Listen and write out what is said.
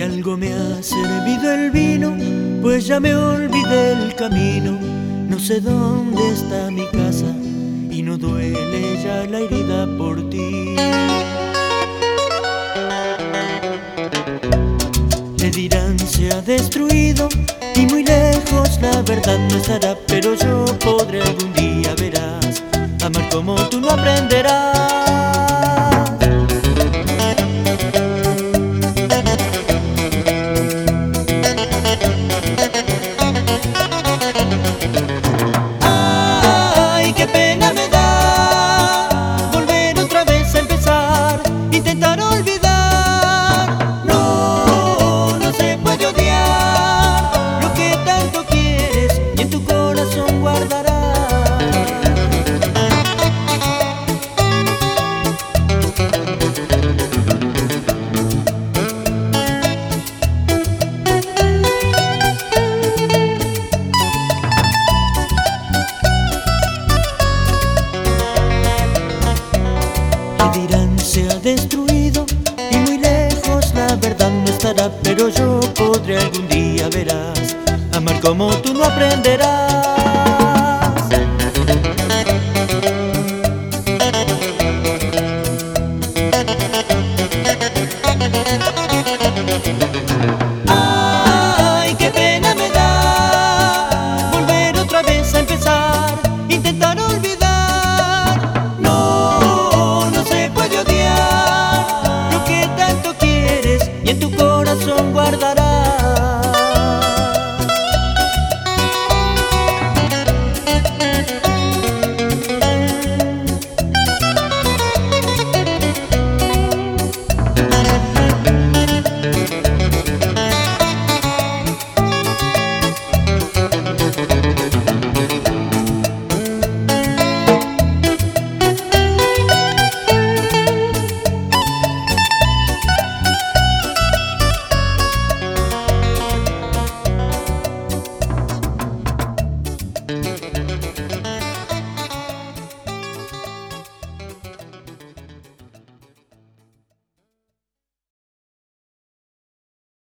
que algo me ha servido el vino, pues ya me olvidé el camino. No sé dónde está mi casa y no duele ya la herida por ti. Le dirán se ha destruido y muy lejos la verdad no estará, pero yo podré algún día, verás, amar como tú no aprenderás. Ay, qué pena me da volver otra vez a empezar, intentar olvidar. No, no se puede odiar lo que tanto quieres y en tu corazón guardarás. Dirán se ha destruido y muy lejos la verdad no estará, pero yo podré algún día, verás, amar como tú no aprenderás.